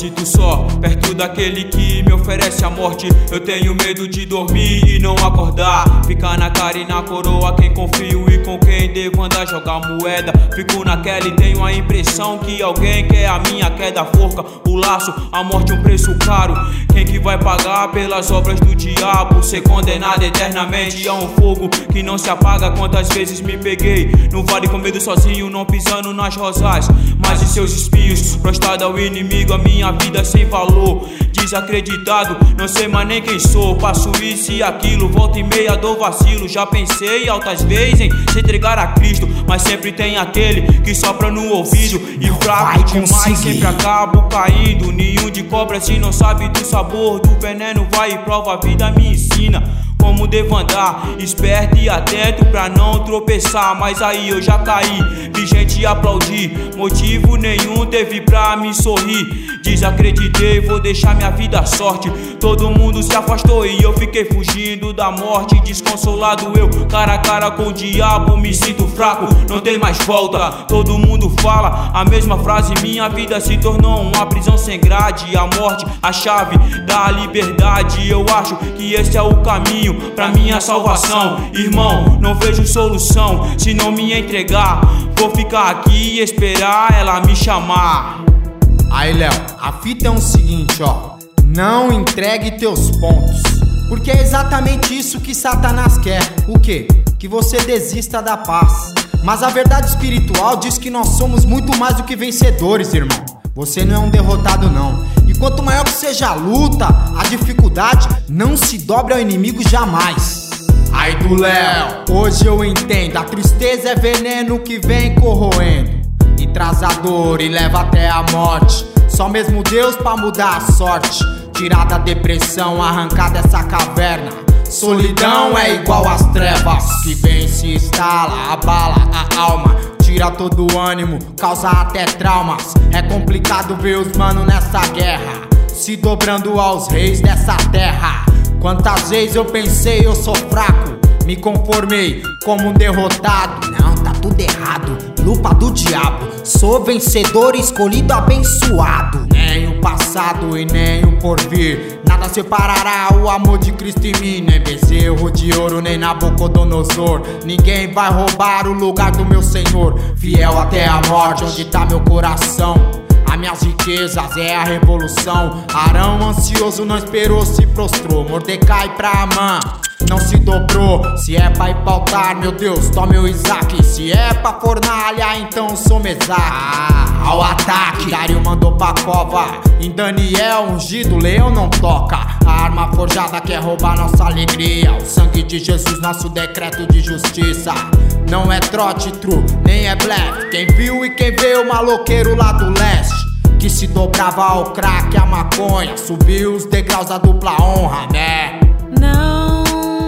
sinto só, perto daquele que me oferece a morte. Eu tenho medo de dormir e não acordar. Ficar na cara e na coroa quem confio e com quem devo andar, jogar moeda. Fico naquela e tenho a impressão que alguém quer a minha queda. Forca, o laço, a morte um preço caro. Quem que vai pagar pelas obras do diabo? Ser condenado eternamente a um fogo que não se apaga. Quantas vezes me peguei no vale com medo sozinho, não pisando nas rosas, mas em seus espinhos, prostrado ao inimigo, a minha vida sem valor. Desacreditado, não sei mais nem quem sou. Passo isso e aquilo, volta e meia dou vacilo. Já pensei altas vezes em se entregar a Cristo, mas sempre tem aquele que sopra no ouvido. E fraco demais, sempre acabo caindo. Ninho de cobra se não sabe do sabor do veneno. Vai e prova, a vida me ensina como devo andar, esperto e atento pra não tropeçar. Mas aí eu já caí, vi gente aplaudir, motivo nenhum teve pra me sorrir. Desacreditei, vou deixar minha vida à sorte. Todo mundo se afastou e eu fiquei fugindo da morte. Desconsolado eu, cara a cara com o diabo, me sinto fraco, não tem mais volta. Todo mundo fala a mesma frase, minha vida se tornou uma prisão sem grade. A morte, a chave da liberdade, eu acho que esse é o caminho pra minha salvação. Irmão, não vejo solução se não me entregar. Vou ficar aqui e esperar ela me chamar. Aí, Léo, a fita é o seguinte, ó. Não entregue teus pontos, porque é exatamente isso que Satanás quer. O quê? Que você desista da paz. Mas a verdade espiritual diz que nós somos muito mais do que vencedores, irmão. Você não é um derrotado, não. E quanto maior que seja a luta, a dificuldade, não se dobre ao inimigo jamais. Aí do Léo, hoje eu entendo, a tristeza é veneno que vem corroendo e traz a dor e leva até a morte. Só mesmo Deus pra mudar a sorte, tirar da depressão, arrancar dessa caverna. Solidão é igual às trevas que vem e se instala, abala a alma, tira todo o ânimo, causa até traumas. É complicado ver os manos nessa guerra, se dobrando aos reis dessa terra. Quantas vezes eu pensei eu sou fraco, me conformei como um derrotado. Não, tá tudo errado, lupa do diabo. Sou vencedor, escolhido, abençoado. Nem o passado e nem o porvir, nada separará o amor de Cristo em mim. Nem bezerro de ouro, nem Nabucodonosor, ninguém vai roubar o lugar do meu Senhor. Fiel até a morte, onde tá meu coração, as minhas riquezas é a revolução. Arão ansioso não esperou, se prostrou. Mordecai pra Amã não se dobrou. Se é pra ir pra altar, meu Deus, tome o Isaac. Se é pra fornalha, então sou Mesaque. Ao ataque, Dário mandou pra cova. Em Daniel, ungido, leão não toca. A arma forjada quer roubar nossa alegria. O sangue de Jesus, nosso decreto de justiça. Não é trote true, nem é blefe. Quem viu e quem vê o maloqueiro lá do leste, que se dobrava ao crack, a maconha, subiu os degraus da dupla honra, né? Não,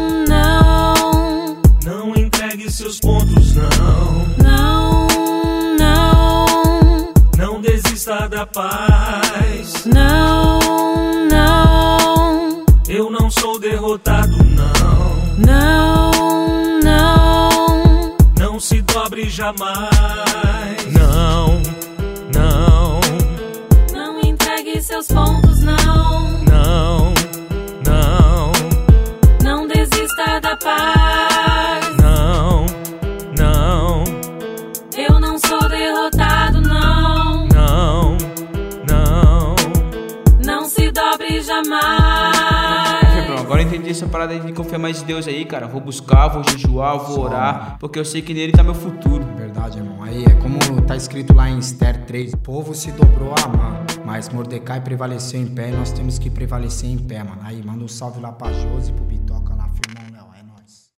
não, não entregue seus pontos, não. Não, não, não desista da paz. Não, não, eu não sou derrotado, não. Não, não, não se dobre jamais. Não, não, não entregue seus pontos, não. Não, não, não desista da paz. Não, não, eu não sou derrotado, não. Não, não, não se dobre jamais. Agora eu entendi essa parada de confiar mais em Deus aí, cara. Vou buscar, vou jejuar, vou orar, porque eu sei que nele tá meu futuro. Verdade, irmão. Aí é como tá escrito lá em Esther 3. O povo se dobrou a Amã, mas Mordecai prevaleceu em pé e nós temos que prevalecer em pé, mano. Aí manda um salve lá pra Josi, pro Bitão.